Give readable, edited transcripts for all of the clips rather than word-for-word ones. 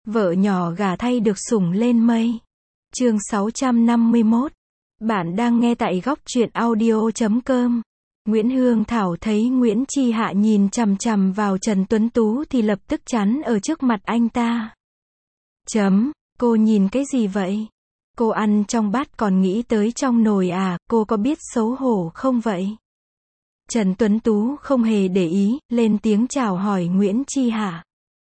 Vợ nhỏ gả thay được sủng lên mây. Chương 651. Bạn đang nghe tại góc truyện audio.com. Nguyễn Hương Thảo thấy Nguyễn Chi Hạ nhìn chằm chằm vào Trần Tuấn Tú thì lập tức chắn ở trước mặt anh ta. Cô nhìn cái gì vậy? Cô ăn trong bát còn nghĩ tới trong nồi à, cô có biết xấu hổ không vậy? Trần Tuấn Tú không hề để ý, lên tiếng chào hỏi Nguyễn Chi Hạ.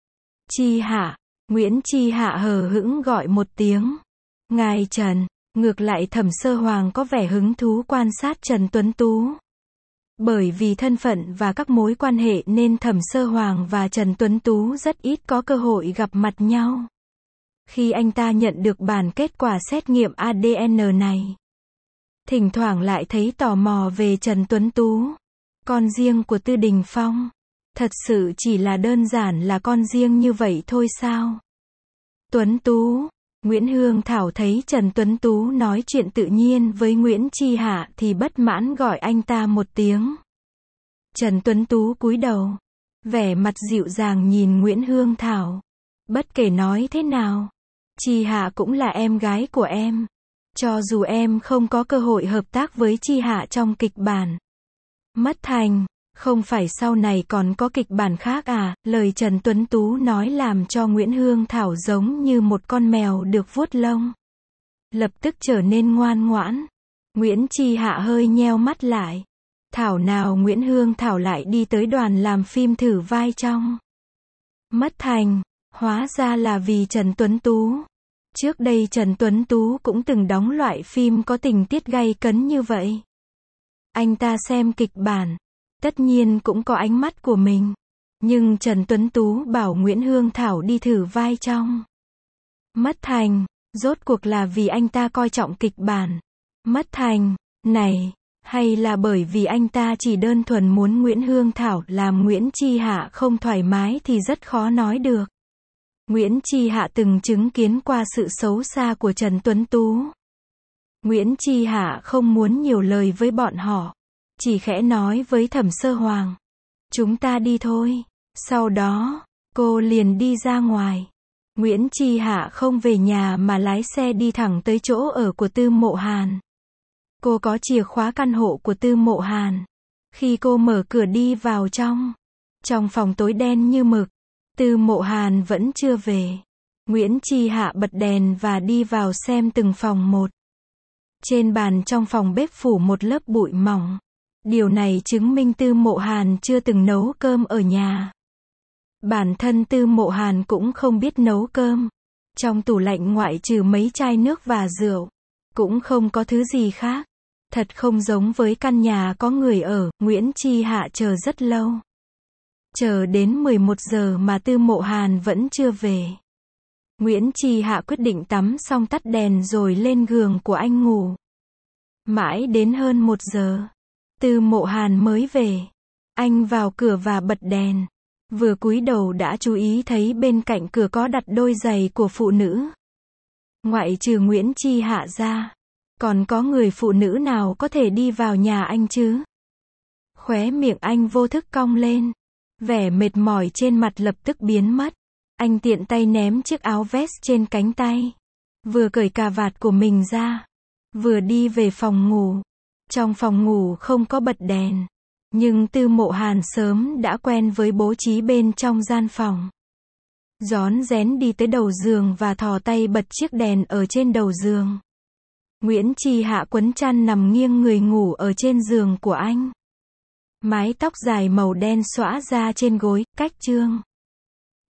Chi Hạ. Nguyễn Chi Hạ hờ hững gọi một tiếng. Ngài Trần. Ngược lại Thẩm Sơ Hoàng có vẻ hứng thú quan sát Trần Tuấn Tú. Bởi vì thân phận và các mối quan hệ nên Thẩm Sơ Hoàng và Trần Tuấn Tú rất ít có cơ hội gặp mặt nhau. Khi anh ta nhận được bản kết quả xét nghiệm ADN này, thỉnh thoảng lại thấy tò mò về Trần Tuấn Tú. Con riêng của Tư Đình Phong. Thật sự chỉ là đơn giản là con riêng như vậy thôi sao? Tuấn Tú. Nguyễn Hương Thảo thấy Trần Tuấn Tú nói chuyện tự nhiên với Nguyễn Chi Hạ thì bất mãn gọi anh ta một tiếng. Trần Tuấn Tú cúi đầu, vẻ mặt dịu dàng nhìn Nguyễn Hương Thảo. Bất kể nói thế nào, Chi Hạ cũng là em gái của em. Cho dù em không có cơ hội hợp tác với Chi Hạ trong kịch bản Mất Thành, không phải sau này còn có kịch bản khác à? Lời Trần Tuấn Tú nói làm cho Nguyễn Hương Thảo giống như một con mèo được vuốt lông. Lập tức trở nên ngoan ngoãn. Nguyễn Chi Hạ hơi nheo mắt lại. Thảo nào Nguyễn Hương Thảo lại đi tới đoàn làm phim thử vai trong Mất Thành, hóa ra là vì Trần Tuấn Tú. Trước đây Trần Tuấn Tú cũng từng đóng loại phim có tình tiết gay cấn như vậy. Anh ta xem kịch bản, tất nhiên cũng có ánh mắt của mình. Nhưng Trần Tuấn Tú bảo Nguyễn Hương Thảo đi thử vai trong Mất Thành, rốt cuộc là vì anh ta coi trọng kịch bản Mất Thành này, hay là bởi vì anh ta chỉ đơn thuần muốn Nguyễn Hương Thảo làm Nguyễn Chi Hạ không thoải mái thì rất khó nói được. Nguyễn Chi Hạ từng chứng kiến qua sự xấu xa của Trần Tuấn Tú. Nguyễn Chi Hạ không muốn nhiều lời với bọn họ, chỉ khẽ nói với Thẩm Sơ Hoàng. Chúng ta đi thôi. Sau đó, cô liền đi ra ngoài. Nguyễn Chi Hạ không về nhà mà lái xe đi thẳng tới chỗ ở của Tư Mộ Hàn. Cô có chìa khóa căn hộ của Tư Mộ Hàn. Khi cô mở cửa đi vào trong phòng tối đen như mực, Tư Mộ Hàn vẫn chưa về. Nguyễn Chi Hạ bật đèn và đi vào xem từng phòng một. Trên bàn trong phòng bếp phủ một lớp bụi mỏng. Điều này chứng minh Tư Mộ Hàn chưa từng nấu cơm ở nhà. Bản thân Tư Mộ Hàn cũng không biết nấu cơm. Trong tủ lạnh ngoại trừ mấy chai nước và rượu, cũng không có thứ gì khác. Thật không giống với căn nhà có người ở. Nguyễn Chi Hạ chờ rất lâu. Chờ đến 11 giờ mà Tư Mộ Hàn vẫn chưa về. Nguyễn Chi Hạ quyết định tắm xong tắt đèn rồi lên giường của anh ngủ. Mãi đến hơn 1 giờ, Tư Mộ Hàn mới về. Anh vào cửa và bật đèn. Vừa cúi đầu đã chú ý thấy bên cạnh cửa có đặt đôi giày của phụ nữ. Ngoại trừ Nguyễn Chi Hạ ra, còn có người phụ nữ nào có thể đi vào nhà anh chứ? Khóe miệng anh vô thức cong lên. Vẻ mệt mỏi trên mặt lập tức biến mất. Anh tiện tay ném chiếc áo vest trên cánh tay. Vừa cởi cà vạt của mình ra, vừa đi về phòng ngủ. Trong phòng ngủ không có bật đèn. Nhưng Tư Mộ Hàn sớm đã quen với bố trí bên trong gian phòng. Rón rén đi tới đầu giường và thò tay bật chiếc đèn ở trên đầu giường. Nguyễn Chi Hạ quấn chăn nằm nghiêng người ngủ ở trên giường của anh. Mái tóc dài màu đen xõa ra trên gối, cách chương.